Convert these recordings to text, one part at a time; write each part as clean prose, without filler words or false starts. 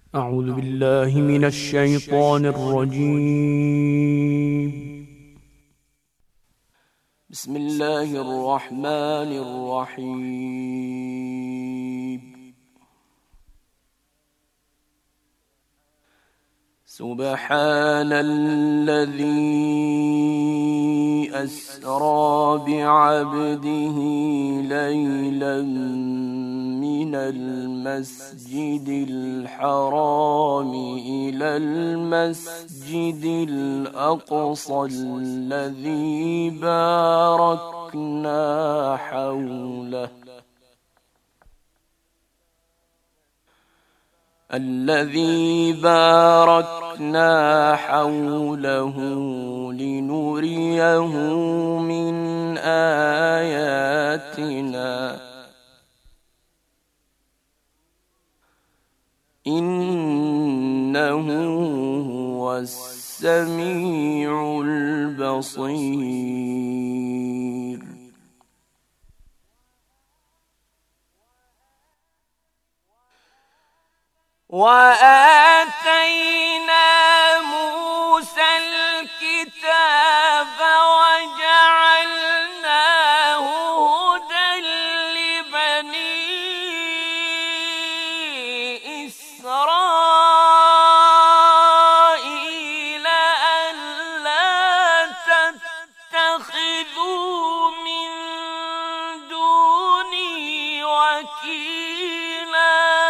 أعوذ بالله من الشيطان الرجيم. بسم الله الرحمن الرحيم. سبحان الذي أسرى بعبده ليلا من المسجد الحرام إلى المسجد الأقصى الذي باركنا حوله لنريه من آياتنا إنه هو السميع البصير. وآتينا موسى الكتاب وجعلناه هدى لبني إسرائيل ألا تتخذوا من دوني وكيلا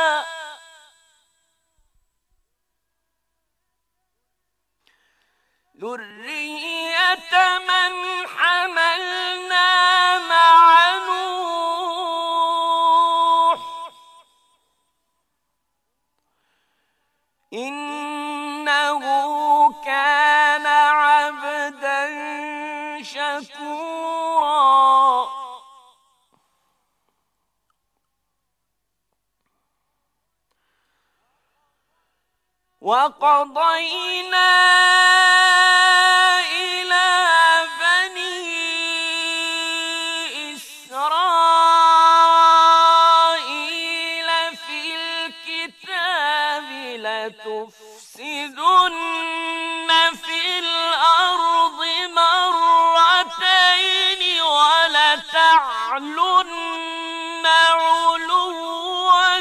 ذرية من حملنا مع نوح إنه كان عبدا شكورا. وقضينا إلى بني إسرائيل في الكتاب لتفسدن في الأرض مرتين ولتعلن علوا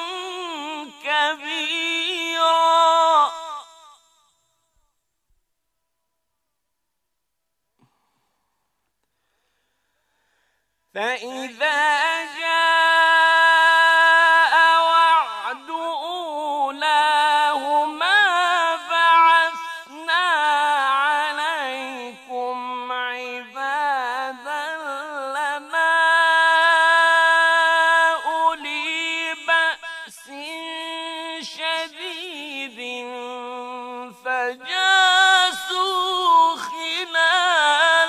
كبيرا. فإذا جاء وعد أولاهما بعثنا عليكم عبادا لنا أولي بأس شديد فجاسوا خلال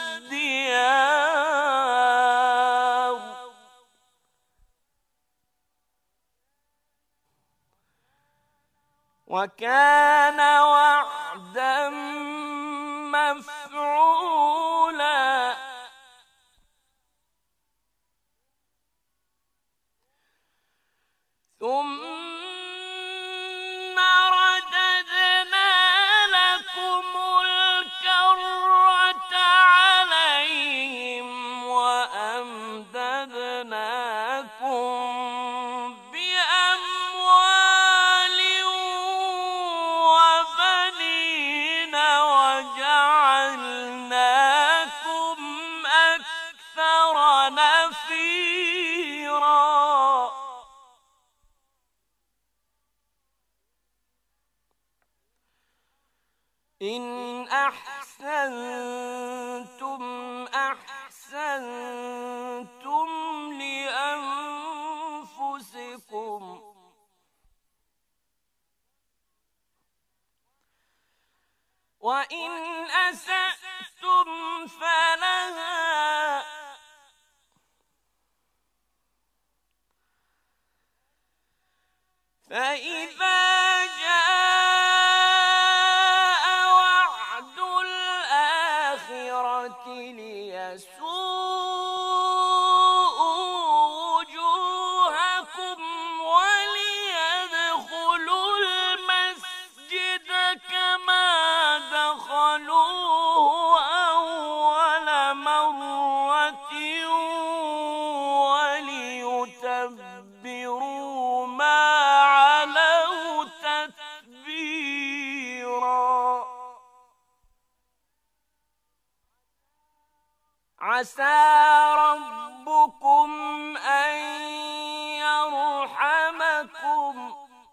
الديار وكان وعدا مفعولا. ثم رددنا لكم الكرة عليهم وأمددناكم بأموال وبنين وجعلناكم أكثر نفيرا. إن أحسنتم أحسنتم لأنفسكم وإن أسأتم فلها فإذا جاء وعد الآخرة ليسوءوا وجوهكم وليدخلوا عسى ربكم أن يرحمكم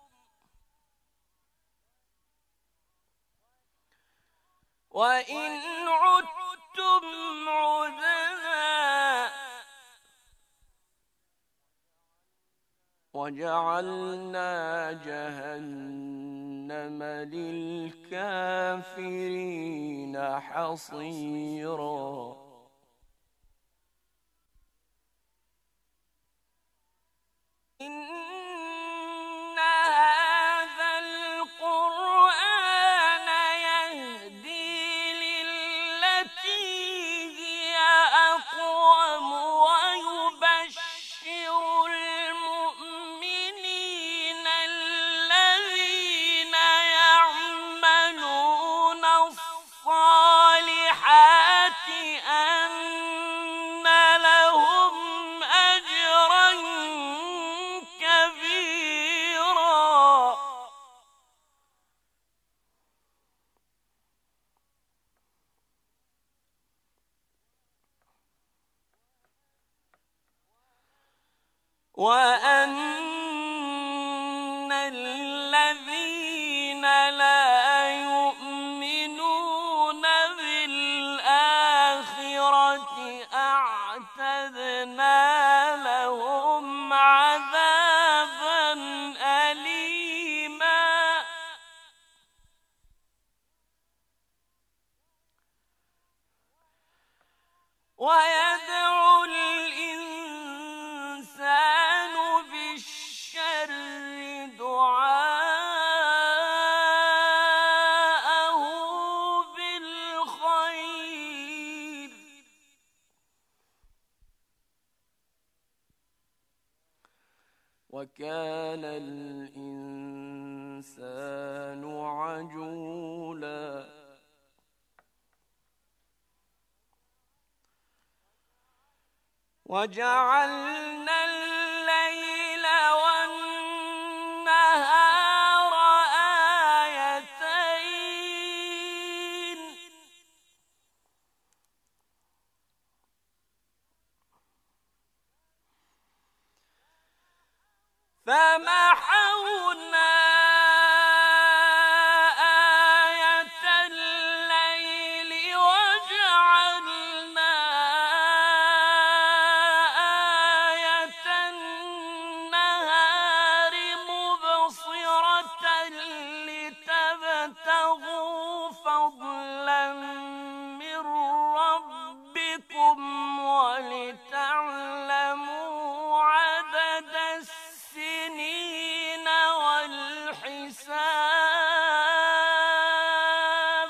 وإن عدتم عدنا وجعلنا جهنم للكافرين حصيرا إن هذا القرآن يهدي للتي هي أقوم ويبشر المؤمنين الذين يعملون الصالحات أن لهم أجرا كبيرا وأن الذين لا يؤمنون بالآخرة أعتدنا لهم عذابا أليما ويدعو الإنسان بالشر دعاءه بالخير وكان الإنسان عجولا وجعلنا الليل والنهار آيتين فمحونا آية الليل وجعلنا آية النهار مبصرة لتبتغوا فضلا من ربكم ولتعلموا عدد السنين والحساب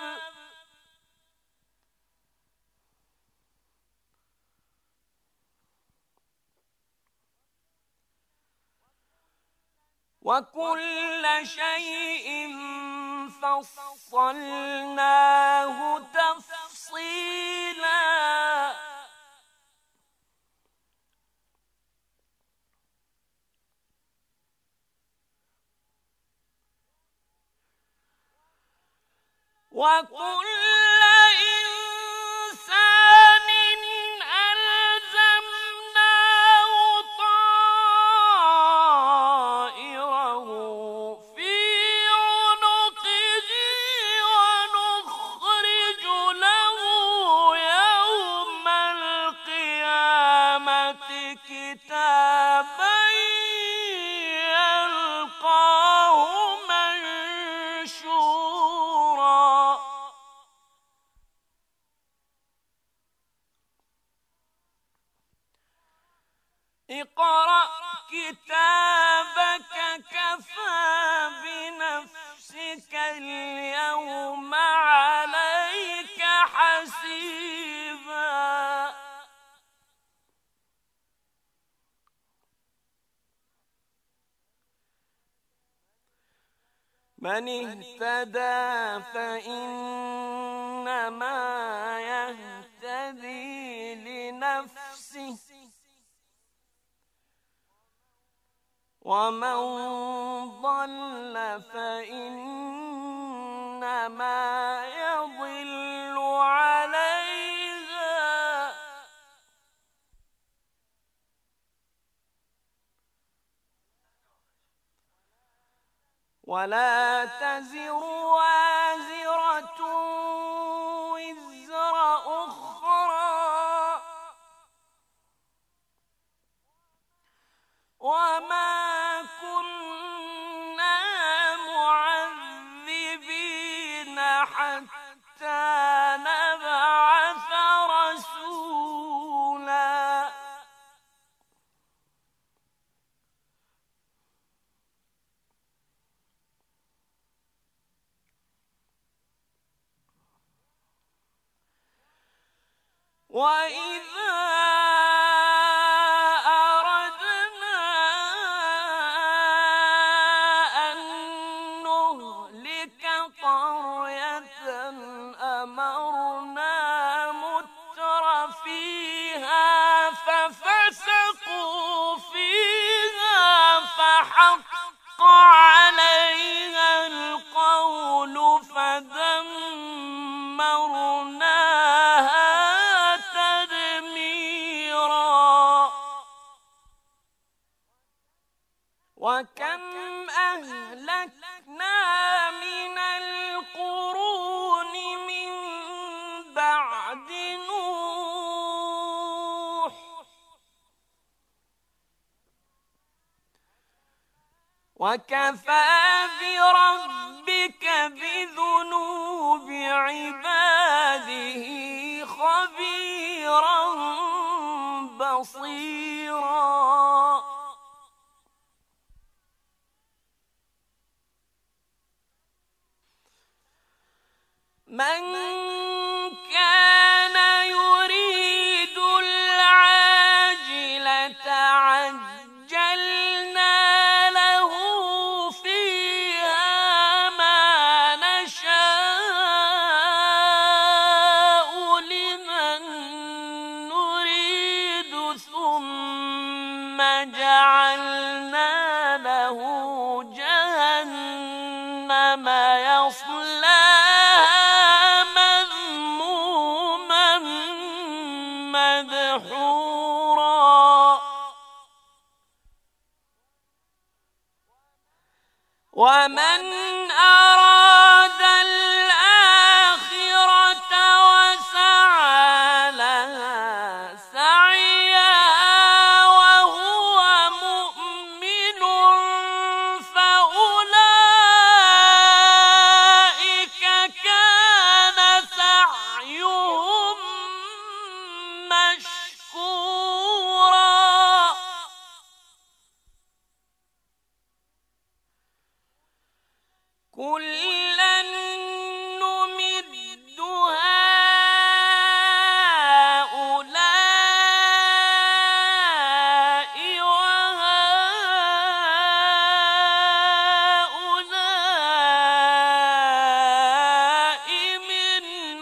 وكل شيء فصلناه تفصيلا وكل إنسان ألزمناه طائره في عنقه ونخرج له يوم القيامة كتابا يلقاه منشورا اقرأ كتابك كفى بنفسك اليوم عليك حسيبا من اهتدى فإنما يهتدي لنفسه ومن ضل فإنما يضل عليها ولا تزر وازرة وزر أخرى وما كنا معذبين حتى نبعث رسولا وإذا أردنا أن نهلك قرية أمرنا متر فيها ففسقوا فيها فحق عليها القول فدمرناها تدميرا وكم أهلكنا من القرون من بعد نوح وكفى بربك بذنوب عباده خبيرا بصيرا من كان يريد العاجلة عجلنا له فيها ما نشاء لمن نريد ثم جعلنا له جهنم يصلاها مذموما مدحورا ومن أراد الآخرة وسعى لها سعيها وهو مؤمن فأولئك كان سعيهم مشكورا كلا نمد هؤلاء وهؤلاء من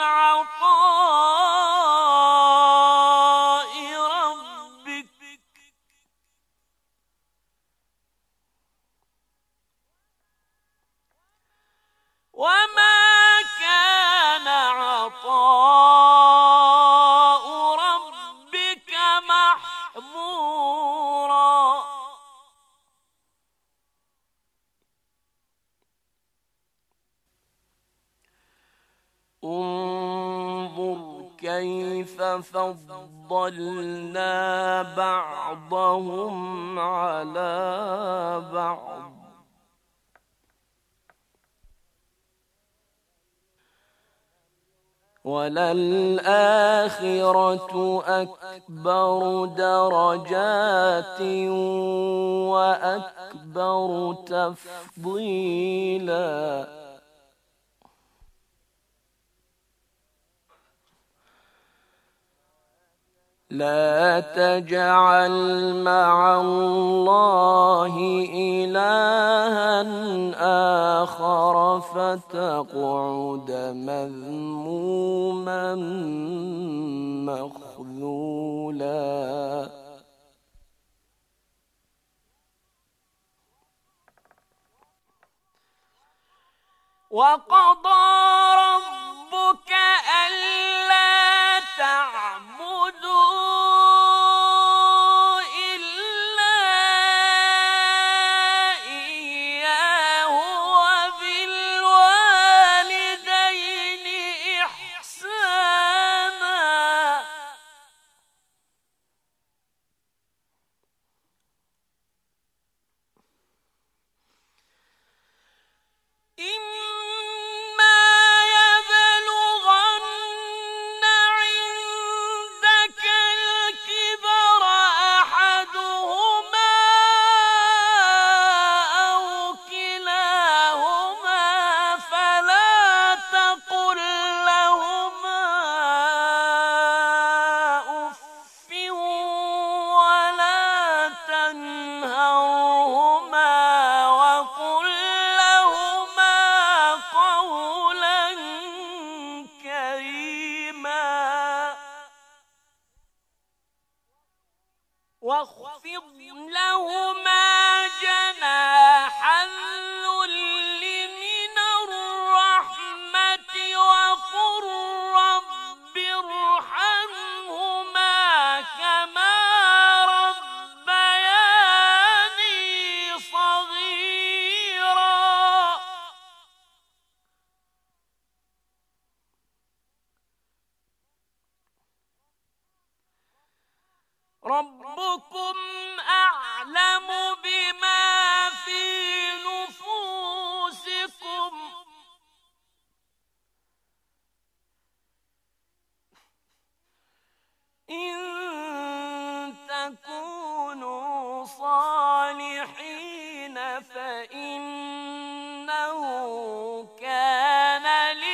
عطاء ربك وما كان عطاء ربك محظورا انظر كيف فضلنا بعضهم على بعض وللآخرة أكبر درجات وأكبر تفضيلا لا تجعل مع الله إلها آخر فتقعد مذموما مخذولا وقضى ربك ألا تعبدوا إلا إياه واخفض لهما جناح الذل من الرحمة وقل رب ارحمهما كما ربياني صغيرا. ربكم أعلم بما في نفوسكم إن تكونوا صالحين فإنه كان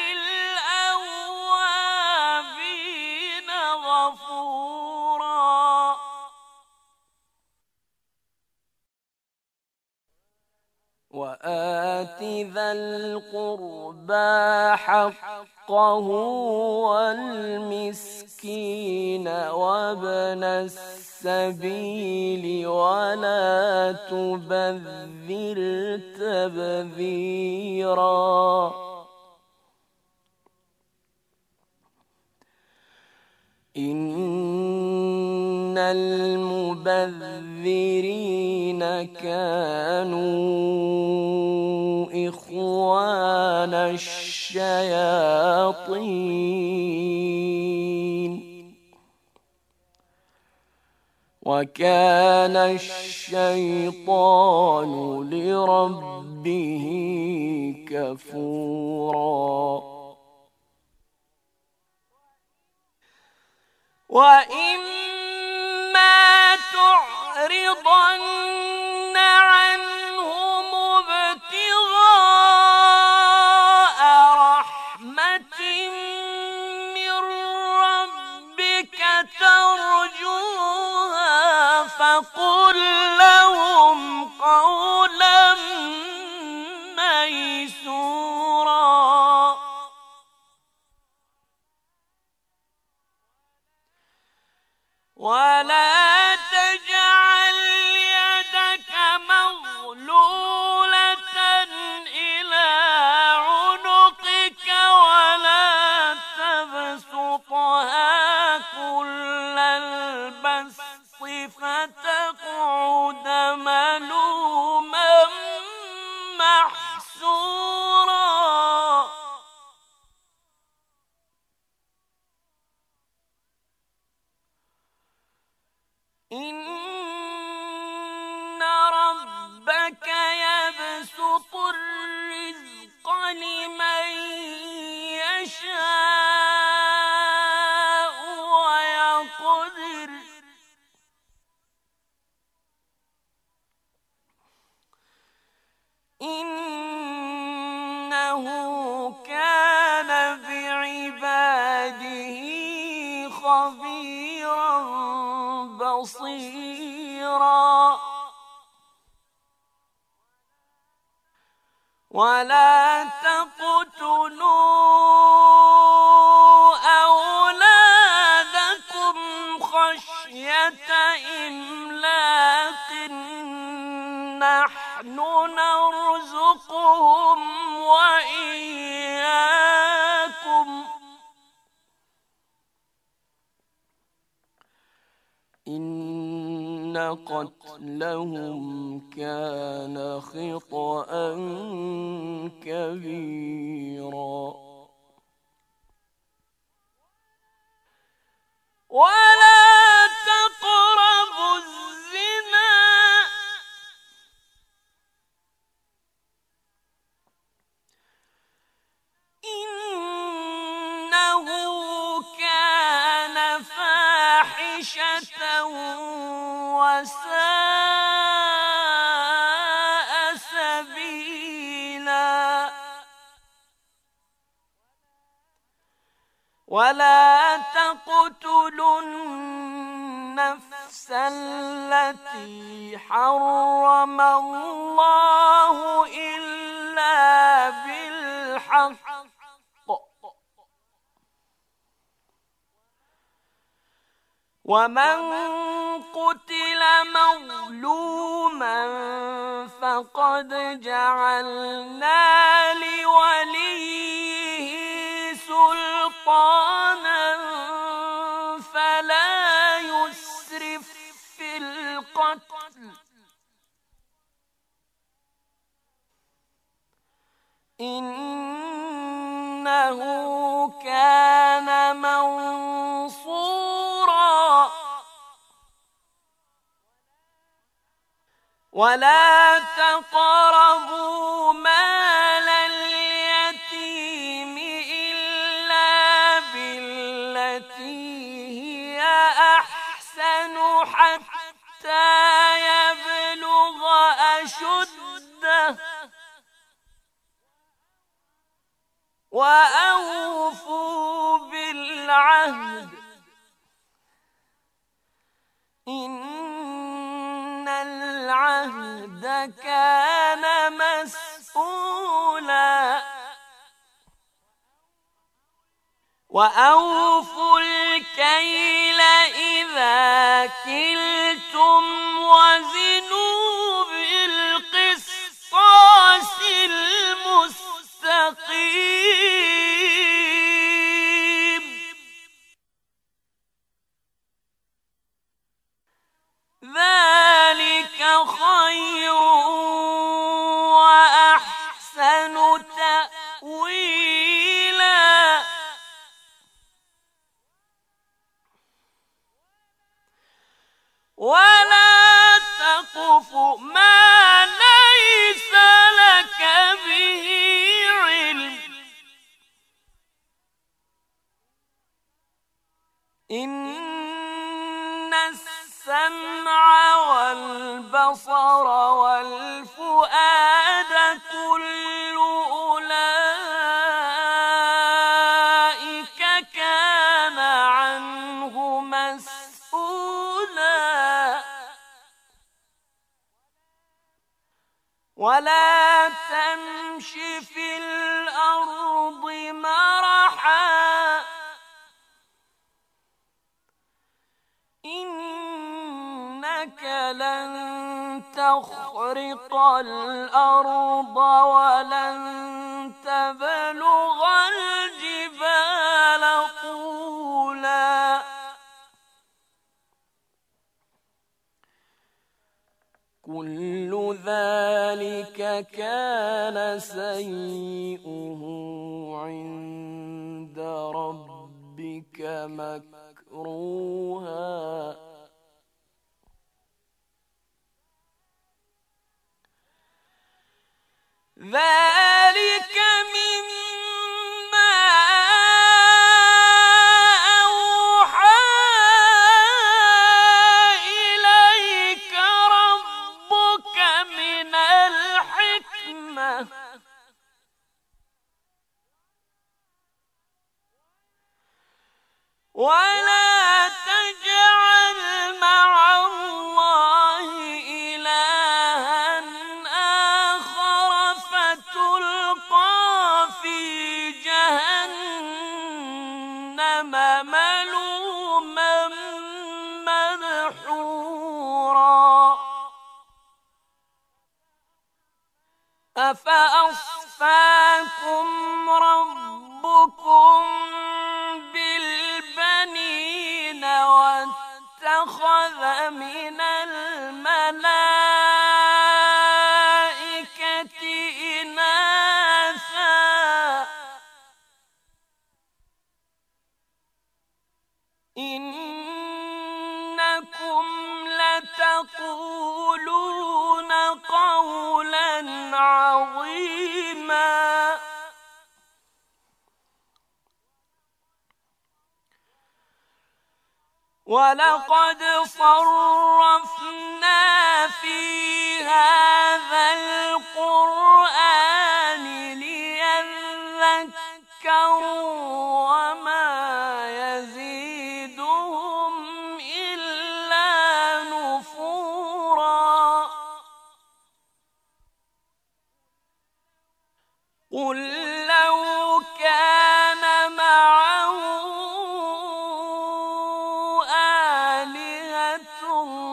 للأوابين غفورا. وآت ذا القربى حقه والمسكين وابن السبيل ولا تبذر تبذيرا. إن المبذرين كانوا إخوان الشياطين وكان الشيطان لربه كفورا. وإما تعرضن عنهم ابتغاء رحمة من ربك ترجوها فقل لهم قولا ميسورا. ولا تجعل يدك مغلولة إلى عنقك ولا تبسطها كل البسط فتقعد ملوما محسورا. إن ربك يبسط الرزق لمن يشاء ويقدر إنه كان بعباده خبيرا بصيرا. ولا تقتلوا أولادكم خشية إملاق نحن نرزقهم وإياكم إن قتلهم كان خطأ كبيرا. ولا تقربوا الزنا إنه كان فاحشة وساء سبيلا. ولا تقتلوا النفس التي حرم الله إلا بالحق ومن قتل مظلوما فقد جعلنا لوليه سلطانا فلا يسرف في القتل إنه كان منصورا ولا تقربوا مال اليتيم إلا بالتي هي أحسن حتى يبلغ أشده وأوفوا بالعهد إن العهد كان مسؤولا وأوفوا الكيل إذا كلتم وزنوا بالقسطاس المستقيم ذلك خير وأحسن تأويلا ولا تقف ما ليس لك به علم إن السمع والبصر والفؤاد كل أولئك كان عنه مسؤولا ولا تمش في الأرض مرحا إنك لن تخرق الأرض ولن تبلغ الجبال طولا كل ذلك كان سيئه عند ربك مكروها ذلك مما أوحى إليك ربك من الحكمة ولا تجعل مع الله إلها آخر فتلقى في جهنم ملوما مدحورا أفأصفاكم ربكم بالبنين واتخذ من الملائكة إناثا إنكم لتقولون قولا عظيما ولقد صرفنا في هذا القرآن ليذكروا وما يزيدهم إلا نفورا قل لو كان معه آلهة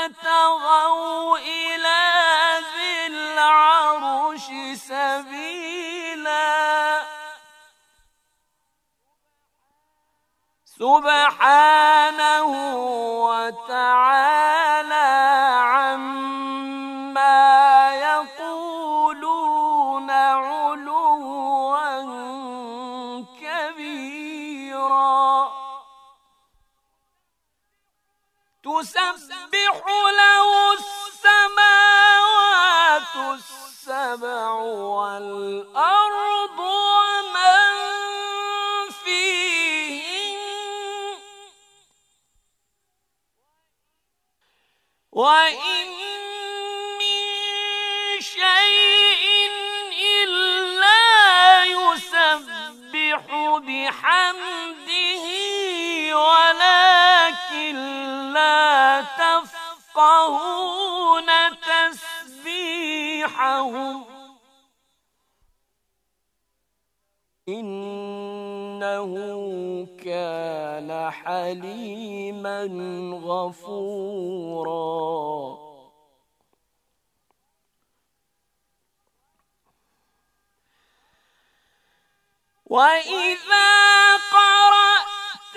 ابتغوا إلى ذي العرش سبيلا سبحانه وتعالى عما يقولون علوا كبيرا تسبح له السماوات السبع والأرض ومن فيهن وإن من شيء إلا يسبح بحمده ولكن لا تفقهون تسبيحهم إنه كان حليما غفورا وإذا قرأت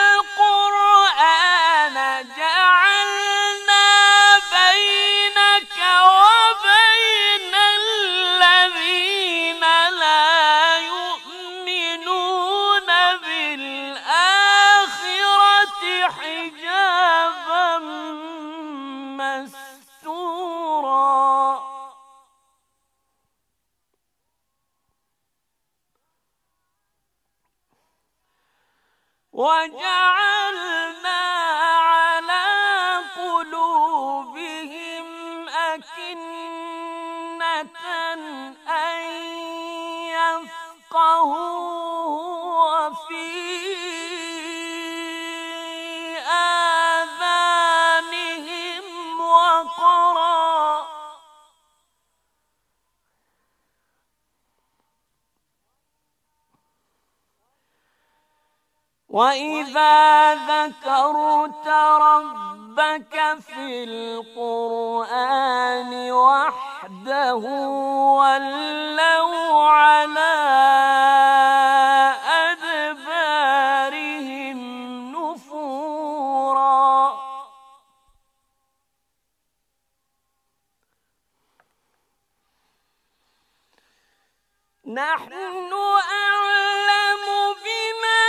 القرآن جعلنا بينك وبين الذين لا يؤمنون بالآخرة حجابا مستورا وجعلنا على قلوبهم أكنة أن يفقهوه وفي آذانهم وقرا وإذا ذكرت ربك في القرآن وحده ولوا على أدبارهم نفورا نحن أعلم بما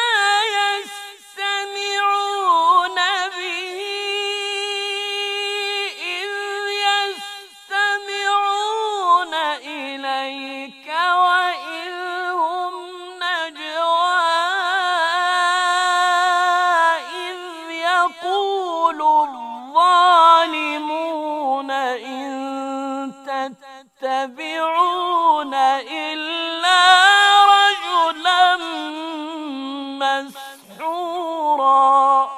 يستمعون به إذ يستمعون إليك وإذ هم نجوى إذ يقول الظالمون إن تتبعون إلا رجلا مسحورا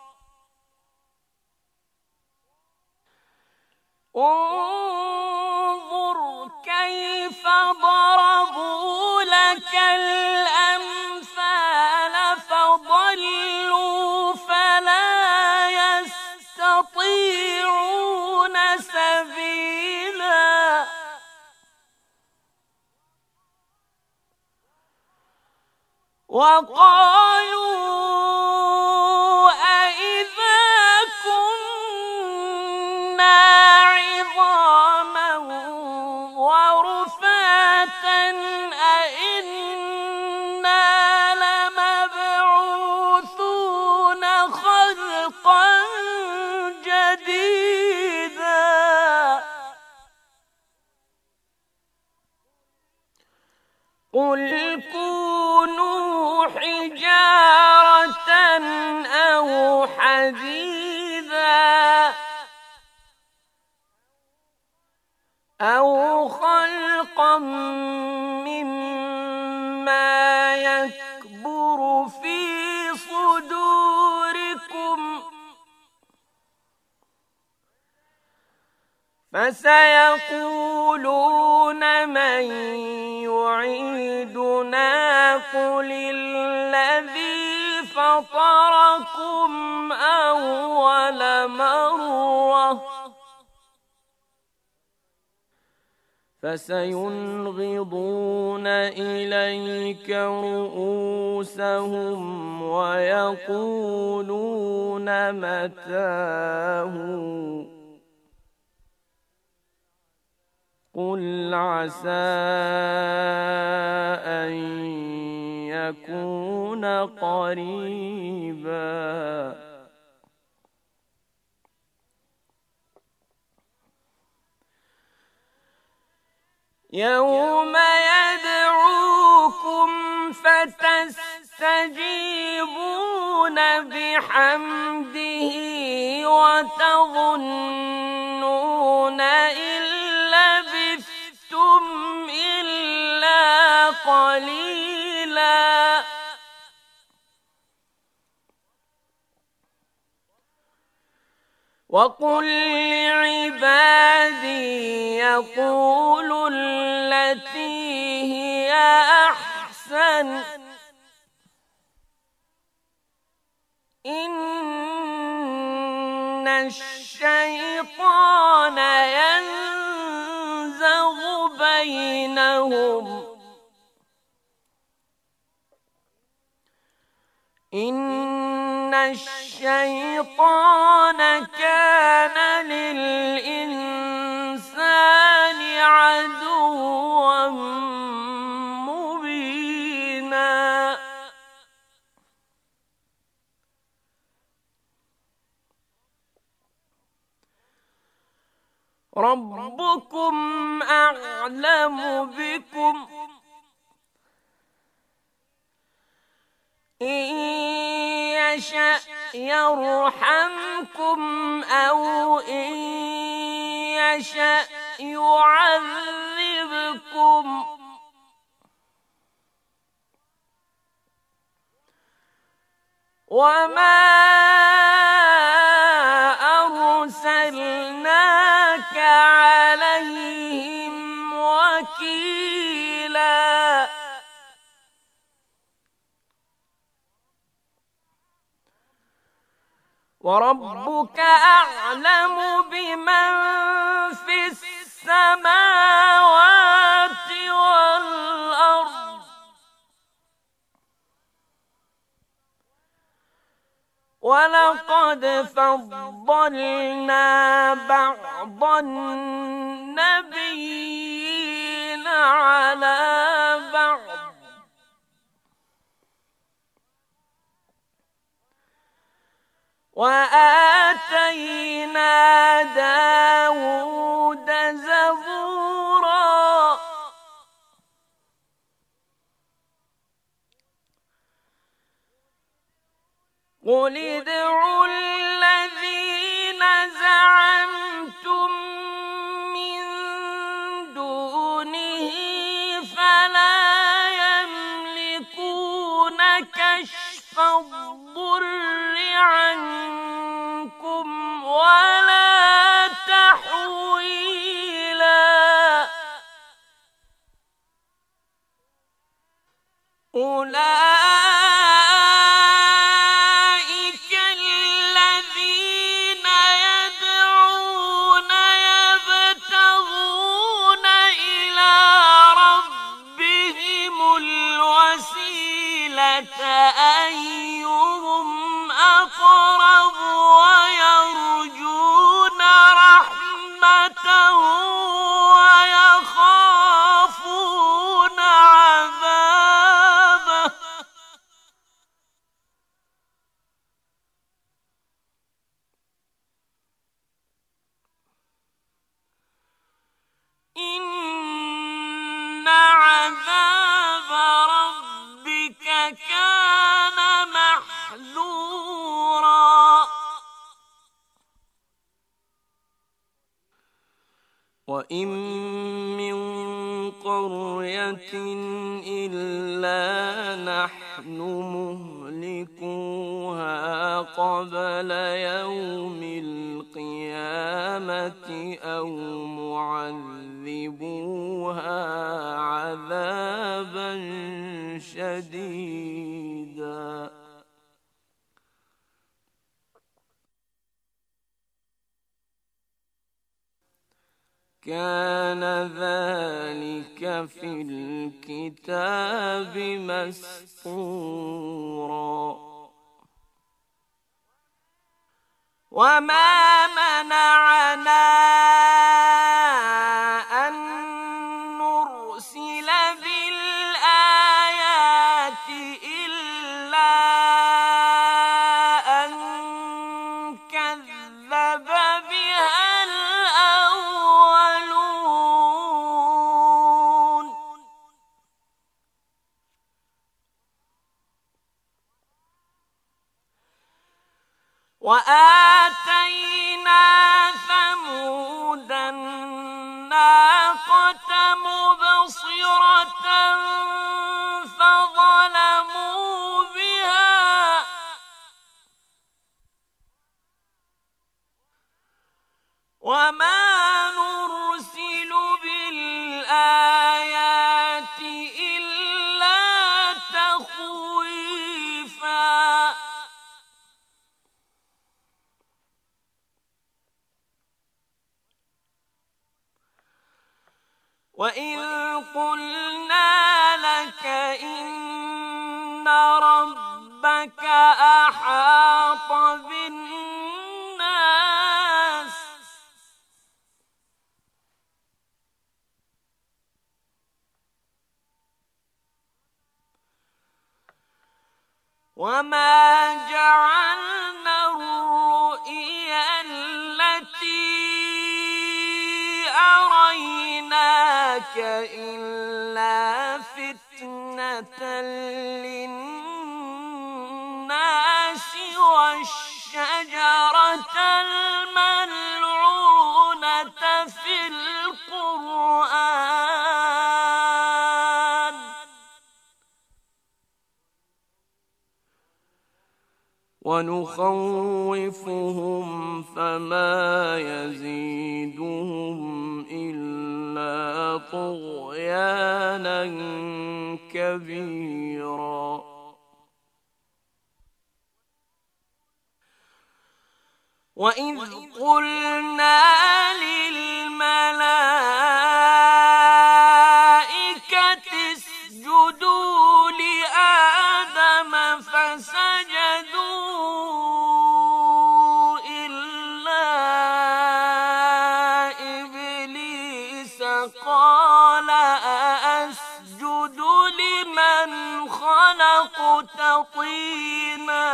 انظر كيف ضربوا لك الأمثال فضلوا فلا يستطيعون سبيلا وقالوا أإذا كنا عظاما ورفاتا أإنا لمبعوثون خلقا جديدا قل كونوا حجارة أو حديدا أو خلقا مما يكبر في صدوركم فسيقولون من يعيدنا قل الذي فطركم أول مرة فسينغضون إليك رؤوسهم ويقولون متاه قل عسى أن يكون قريبا يوم يدعوكم فتستجيبون بحمده وتظنون إن لبثتم إلا قليلا وقل لعبادي يقولوا التي هي أحسن إن الشيطان ينزغ بينهم إن الشيطان كان للإنسان عدوا مبينا ربكم أعلم بكم إن يشأ يرحمكم أو إن يشأ يعذبكم وما أرسلناك عليهم وكيلا وربك أعلم بمن في السماوات والأرض ولقد فضلنا بعض النبيين على بعض وآتينا داود زبورا قل ادعوا الذين زعمتم من دونه فلا يملكون كشف الضر عنكم ولا تحويلا أولئك الذين يدعون يبتغون إلى ربهم الوسيلة أيهم أقرب ويرجون رحمته ويخافون عذابه إن عذاب ربك كان محذورا وإن من قرية إلا نحن مهلكوها قبل يوم القيامة أو معذبوها عذابا شديدا كان ذلك في الكتاب مسطورا. وما منعنا أن نرسل بالآيات إلا أن كذب بها الأولون. وآتينا ثمود الناقة مبصرة فظلموا بها وما نرسل بالآيات إلا تخويفا. وإذ قلنا لك إن ربك أحاط بالناس وما جعلنا الرؤيا التي أريناك إلا فتنة للناس والشجرة الملعونة في القرآن ونخوفهم فما يزيدهم إلا طغيانا كبيرا. وإذ قلنا للملائكة اسجدوا لآدم فسجدوا إلا إبليس قال أأسجد لمن خلقت طينا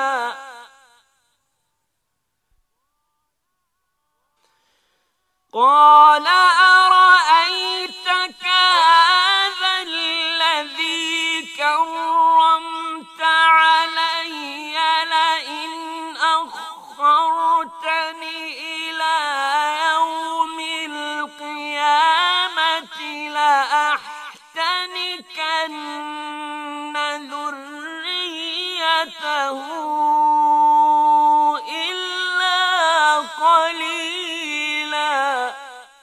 قال أرأيتك هذا الذي كرمت علي لئن أخرتني إلى يوم القيامة لأحتنكن ذريته إلا قليلا.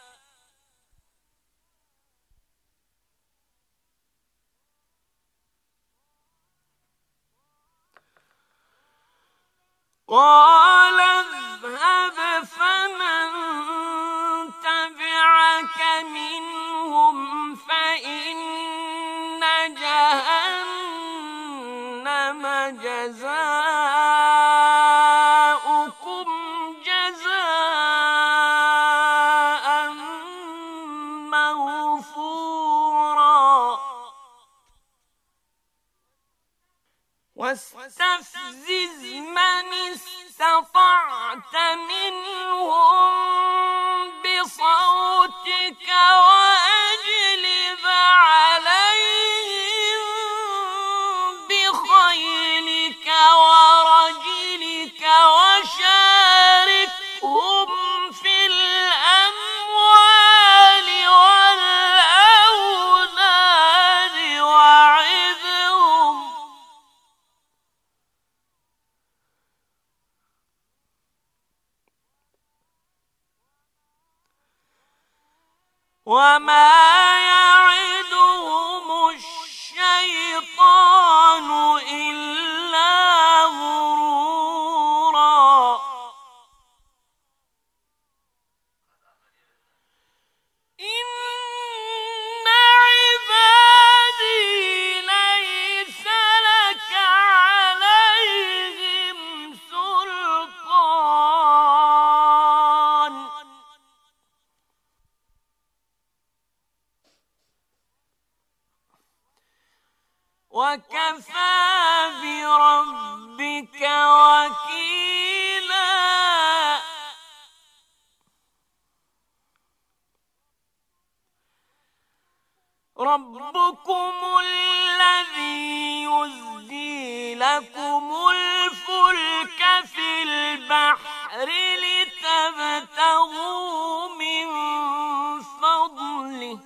قال اذهب فمن تبعك منهم فإن جهنم جزاؤكم جزاء موفورا. واستفزز من استطعت منهم بصوتك وأجلب عليهم بخيلك ورجلك وشاركهم في الأموال والأولاد وعظهم وما يعدهم الشيطان إلا غرورا. وكفى بربك وكيلا. ربكم الذي يزجي لكم الفلك في البحر لتبتغوا من فضله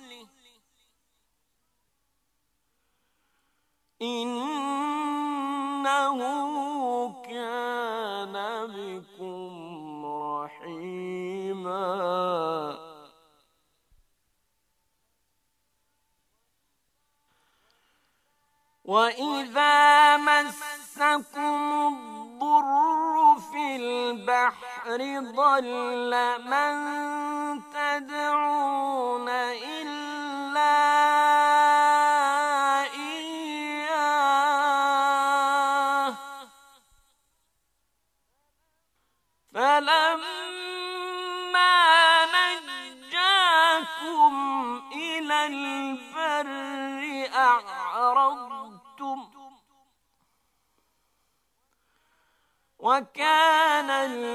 إنه كان بكم رحيما. وإذا مسكم الضر في البحر ضل من تدعون إلا إياه فلما نجاكم إلى البر أعرضتم وكان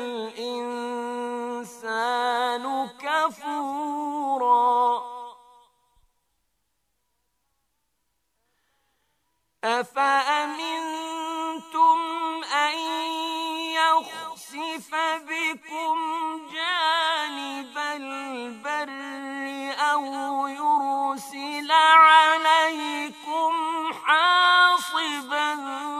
الإنسان كفورا. أفأمنتم أن يخسف بكم جانب البر أو يرسل عليكم حاصبا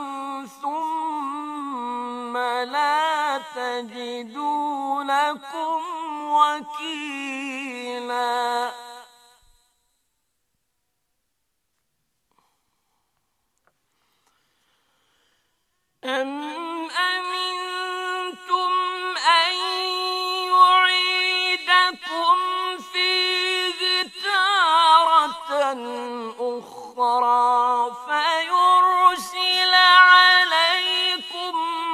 ثم لا تجدوا لكم وكيلا. أم أمنتم أن يعيدكم فيه تارة أخرى فيرسل عليكم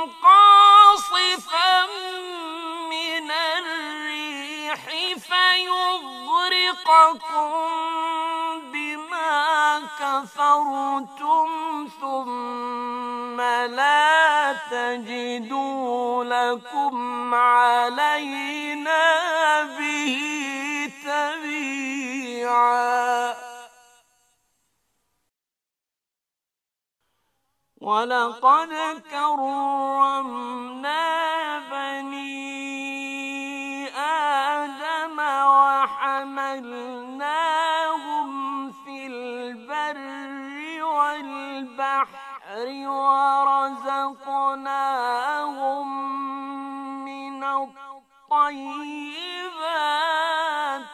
قاصفا من الريح فيغرقكم بما كفرتم ثم لا تجدوا لكم علينا به تبيعا. ولقد كرمنا بني آدم وحملناهم في البر والبحر ورزقناهم من الطيبات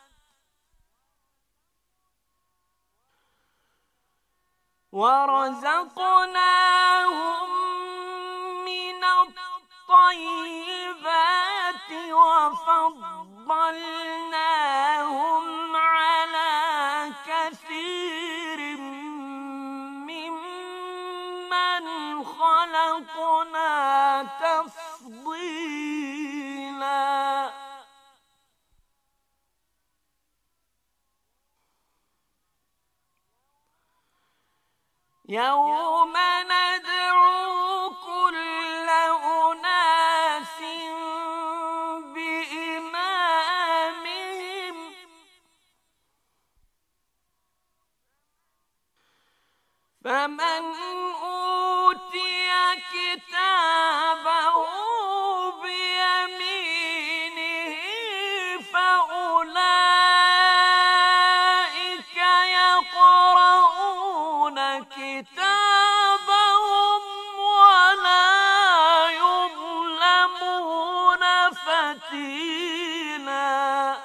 وفضلناهم على كثير ممن خلقنا تفضيلا. يوم ندعو كل أناس بإمامهم فمن أوتي كتابه بيمينه فأولئك يقرؤون كتابهم ولا يظلمون فتيلا.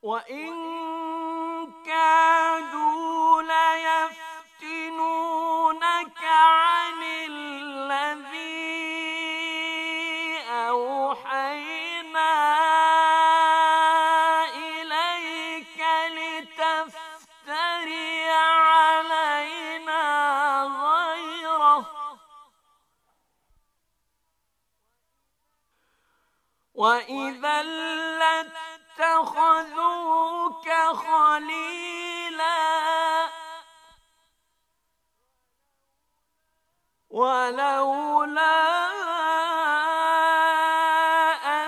وإن كادوا ليفتنونك عن الذي أوحينا إليك لتفتري علينا غيره وإذا لاتخذوك خليلا ولولا أن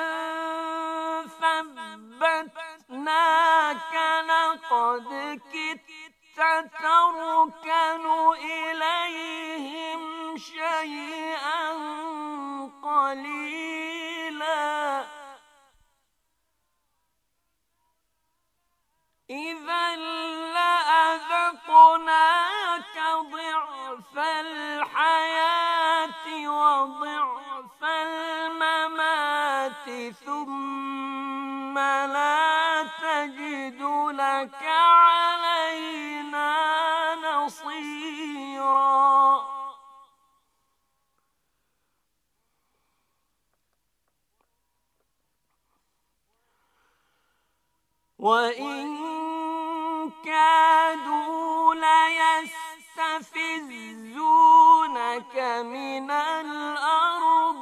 ثبتناك لقد كدت تركن إليهم شيئا قليلا إذا لأذقناك ضعف الحياة وضعف الممات ثم لا تجد لك علينا نصيرا وإن كادوا ليستفزونك من الأرض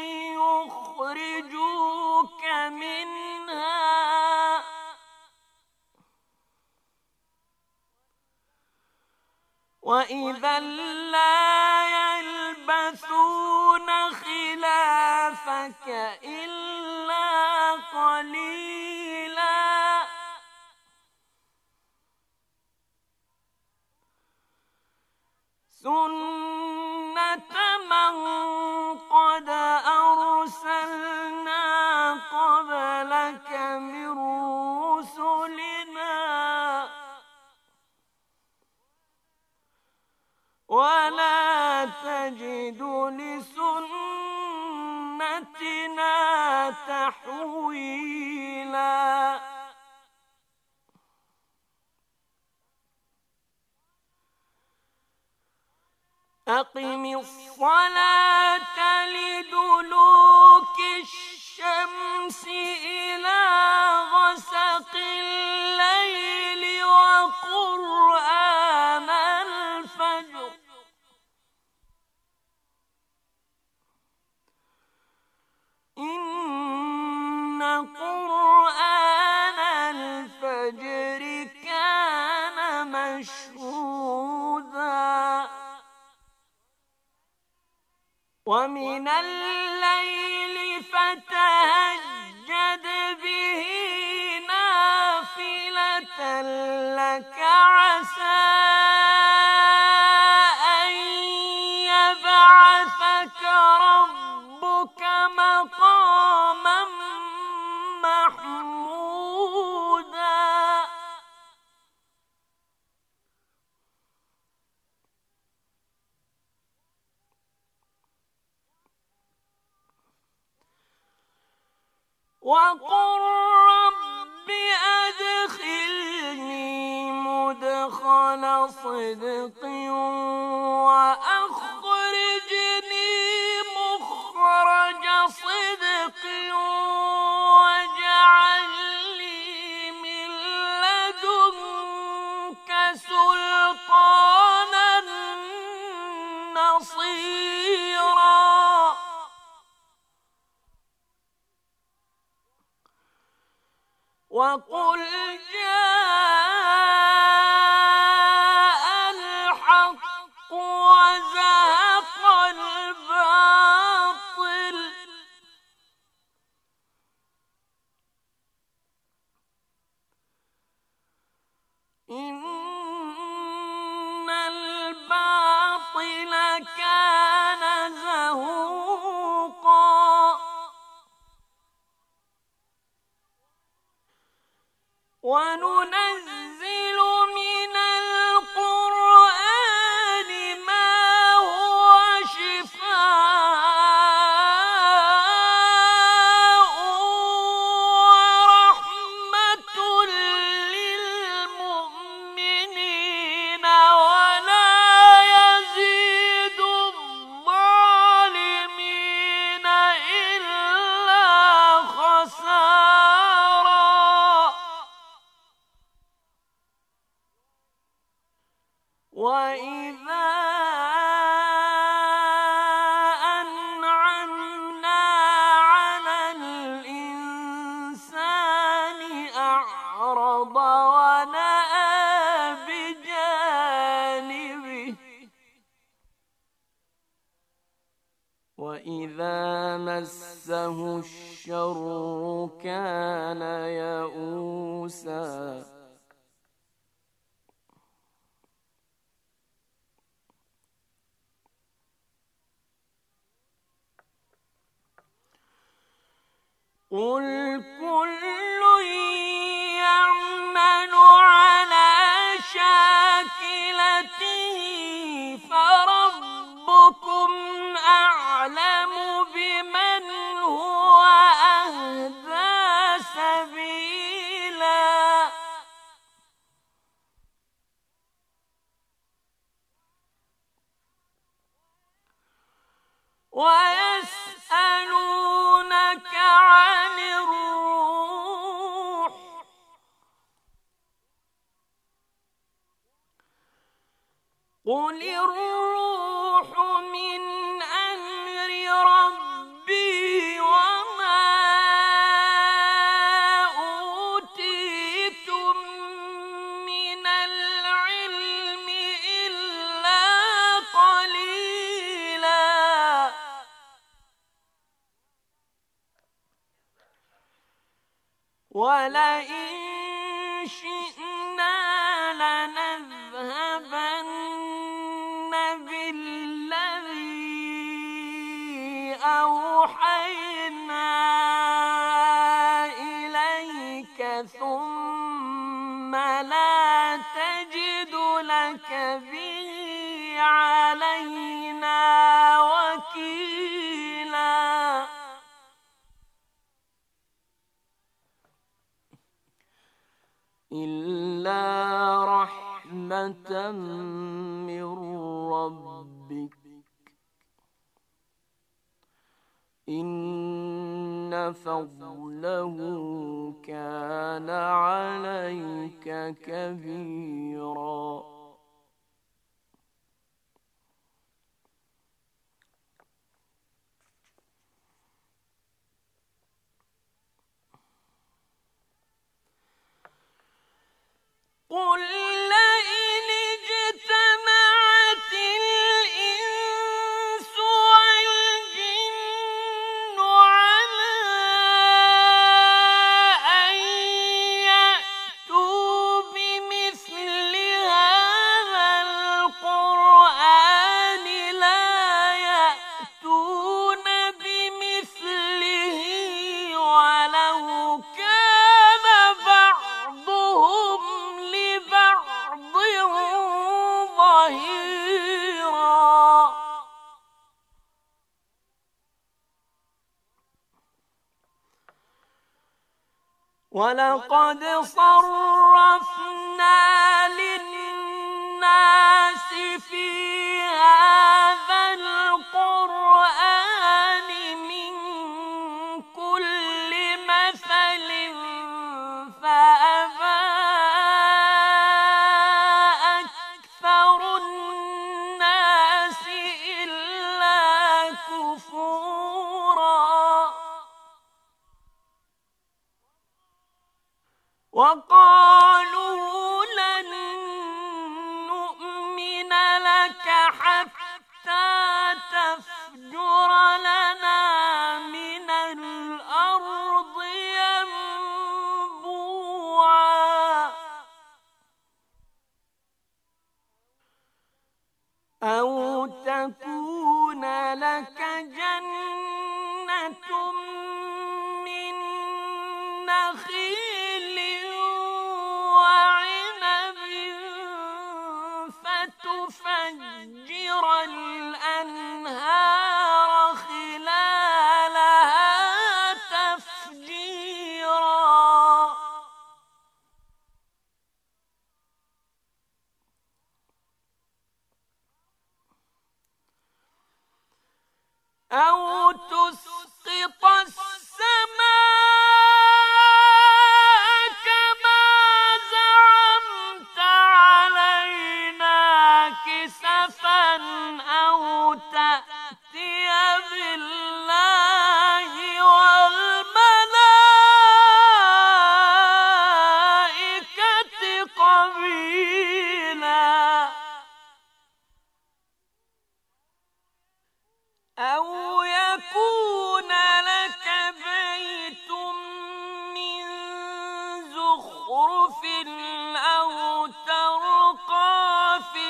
ليخرجوك منها وإذا لا يلبثون خلافك إلا قليلا سنة من قد أرسلنا قبلك من رسلنا ولا تجد لسنتنا تحويلا أقم الصلاة لدلوك الشمس إلى غسق الليل وقرآن الفجر إن قرآن الفجر كان مشهودا ومن الليل فتهجد به نافلة لك عسى أن يبعثك ربك مقاما محمودا وقل رب أدخلني مدخل صدق وأخرجني مخرج صدق واجعل لي من لدنك سلطانا نصيرا وقل جاء الحق وزهق الباطل إن الباطل كان زهوقا وننزل من القرآن ما هو شفاء ورحمة وإذا أنعمنا على الإنسان أعرض ونأى بجانبه وإذا مسه الشر كان يئوسا قل كل يعمل على شاكلته فربكم أعلم بمن هو أهدى سبيلا ويسألونك عن الروح قل الروح من أمر ربي وما أوتيتم من العلم إلا قليلا ولئن شئنا لنذهبن بالذي أوحينا إليك ثم لا تجد لك به علينا وكيلا إلا رحمة من ربك إن فضله كان عليك كبيرا قل لئن اجتمعت الإنس والجن على أن يأتوا بمثل هذا القرآن لا يأتون بمثله ولو كان بعضهم لبعض ظهيرا ولقد صرفنا للناس في هذا القرآن من كل مثل فأبى أكثر الناس إلا كفورا وقالوا لن نؤمن لك حتى تفجر لنا من الأرض ينبوعا أو تكون لك جنة من نخيل وعنب فتفجر الأنهار خلالها تفجيرا أو تسقط السماء كما زعمت علينا أو يكون لك بيت من زخرف أو ترقى في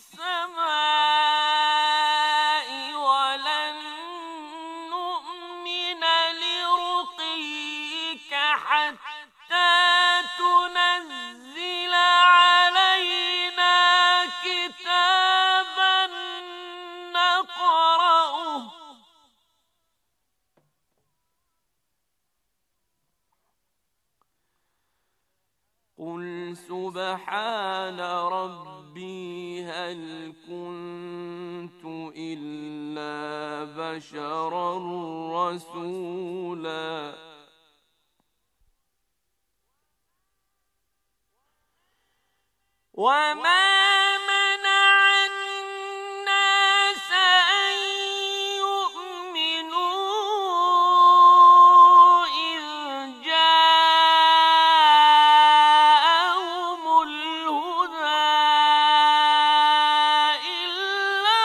السماء ولن نؤمن لرقيك حتى تنزل علينا كتابا نقرأه قل سبحان ربي هل كنت إلا بشرا رسولا وما منع الناس أن يؤمنوا إذ جاءهم الهدى إلا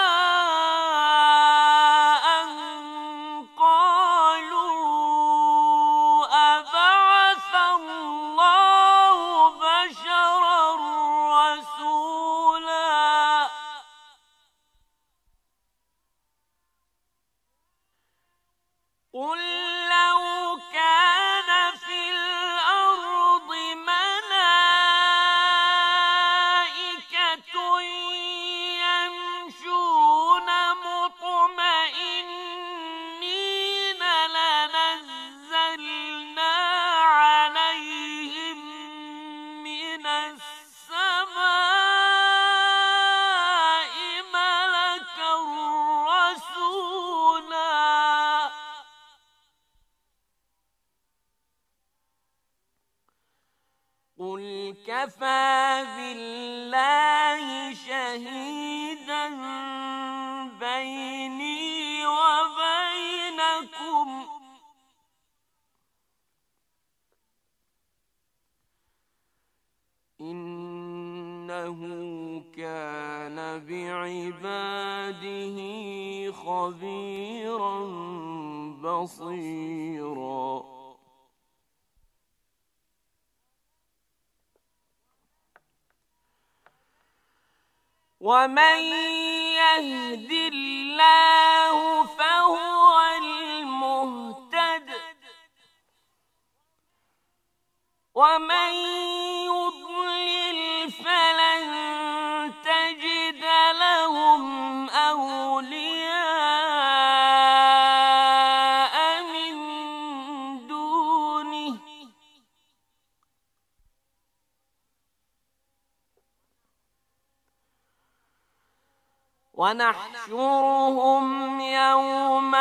أن قالوا أبعث الله بشرا رسولا قل لو كان في الأرض ملائكة يمشون مطمئنين لنزلنا عليهم من السماء ملكا رسولا قل كفى بالله شهيدا بيني وبينكم إنه كان بعباده خبيرا بصيرا ومن يهد الله فهو المهتد ومن يضلل فلن تجد لهم أولياء من دونه ونحشرهم يوم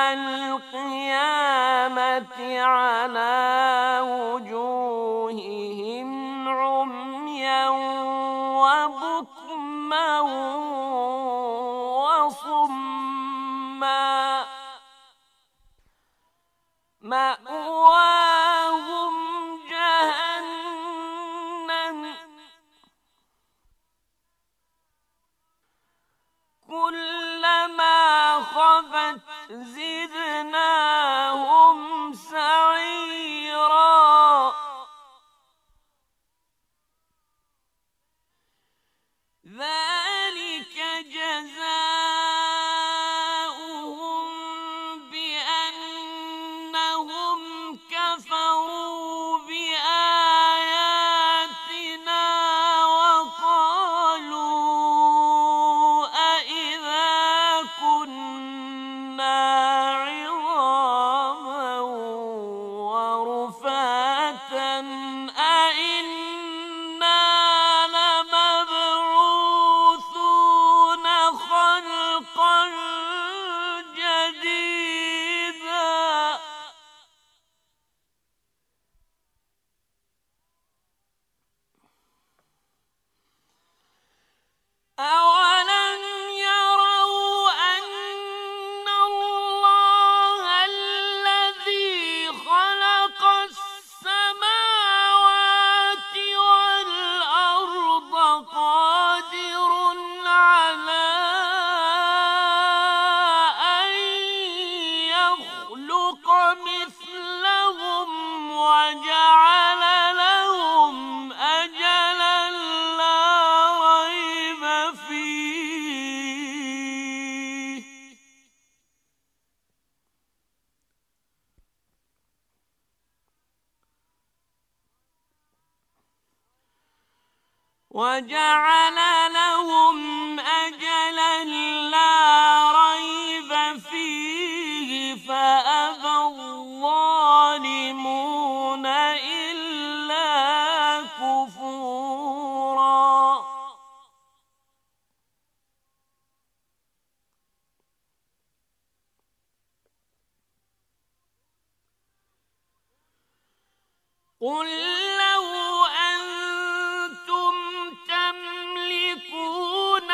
القيامة على وجوههم عميا وبكما وصما مأواهم جهنم كلما خبت زدناهم سعيرا ذلك جزاؤهم بأنهم كفروا بآياتنا وقالوا أإذا كنا وجعل لهم أجلا لا ريب فيه فأبى الظالمون إلا كفورا قل لو أنتم تملكون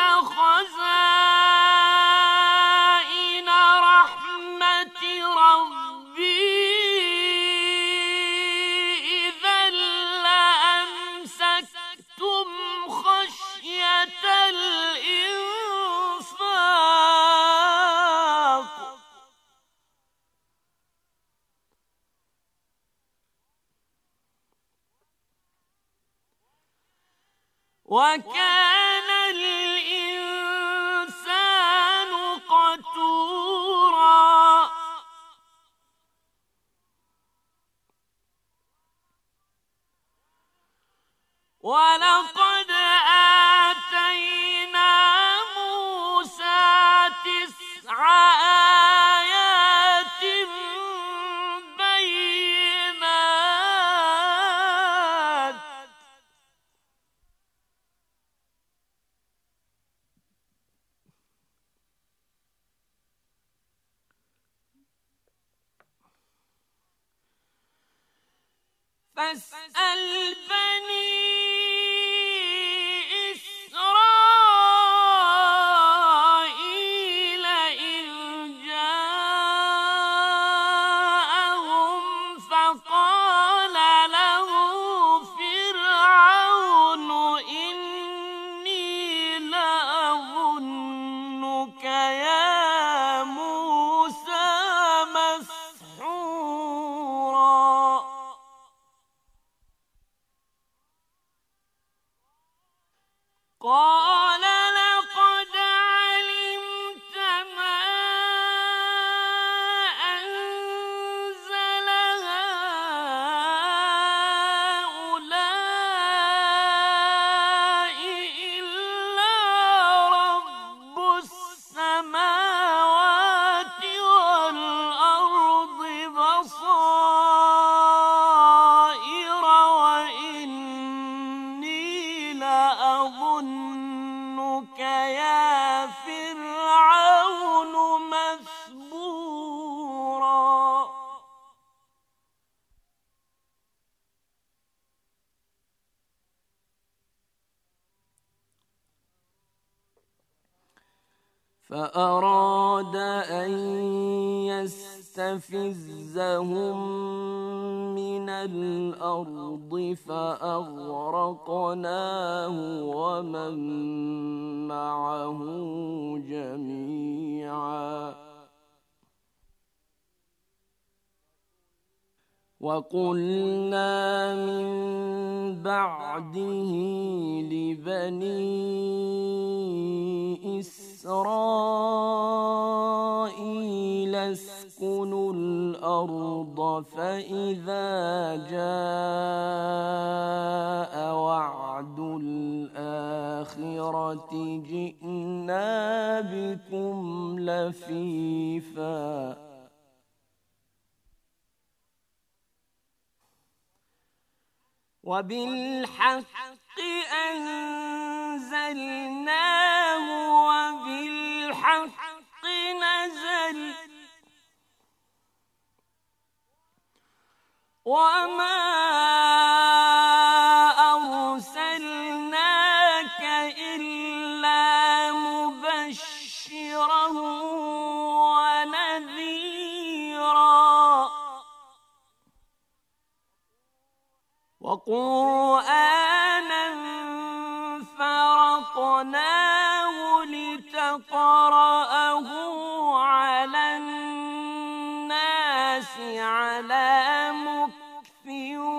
خزائن رحمة ربي إذا لأمسكتم خشية الإنفاق وكان الإنسان قتورا ولقد آتينا موسى 9 آيات بينات فاسأل بني إسرائيل إذ جاءهم فقال له فرعون إني لأظنك يا موسى مسحورا قال لقد علمت ما أنزل هؤلاء إلا رب السماوات والأرض بصائر وإني لأظنك يا فرعون مثبورا فأراد أن يستفزهم من الأرض فأغرقناه ومن معه جميعا وقلنا من بعده لبني إسرائيل اسكنوا الأرض فإذا جاء وعد الآخرة جئنا بكم لفيفا وبالحق أنزلناه وبالحق نزل وما أرسلناك إلا مبشرا ونذيرا وقرآنا فرقناه لتقرأه على الناس على مكث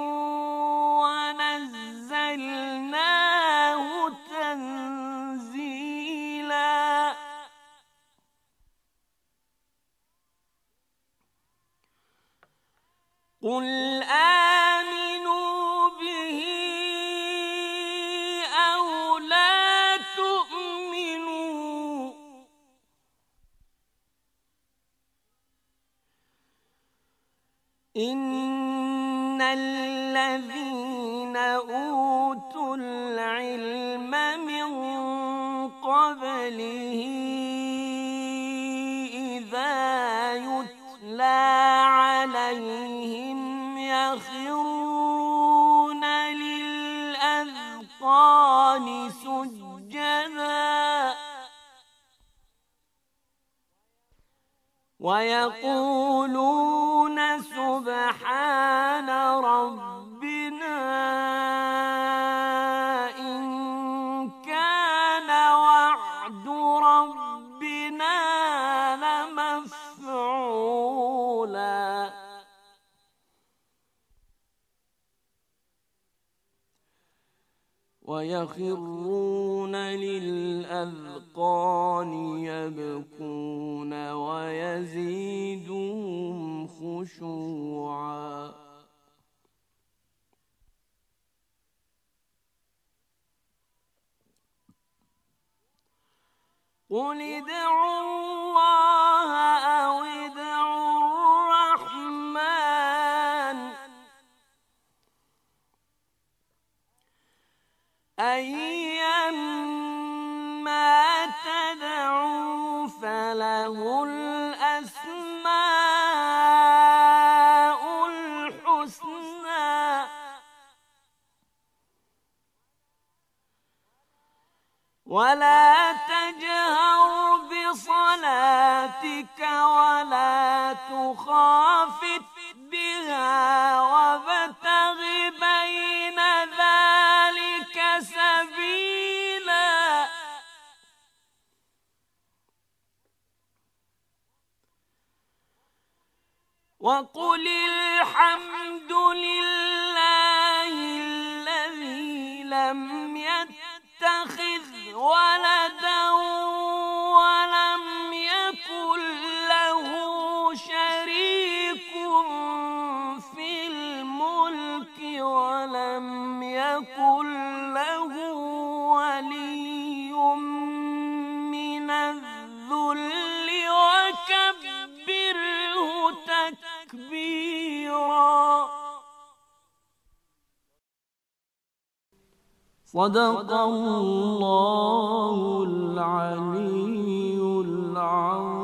ونزلناه تنزيلا قل آمنوا به أو إن الذين أوتوا العلم من قبله إذا يتلى عليهم يخرون للأذقان سجدا ويقولون سبحان ربنا إن كان وعد ربنا لمفعولا ويخرون للأذقان يبكون ويزيدهم خشوعا قل ادعوا الله أو ادعوا الرحمن أيما تدعوا فله الأسماء الحسنى ولا تجهر بصلاتك ولا تخافت بها وابتغ بين ذلك سبيلا وقل الحمد لله الذي لم يتخذ ولدا ولم يكن له شريك في الملك ولم يكن له ولي من الذل وكبره تكبيرا صدق الله العلي العظيم.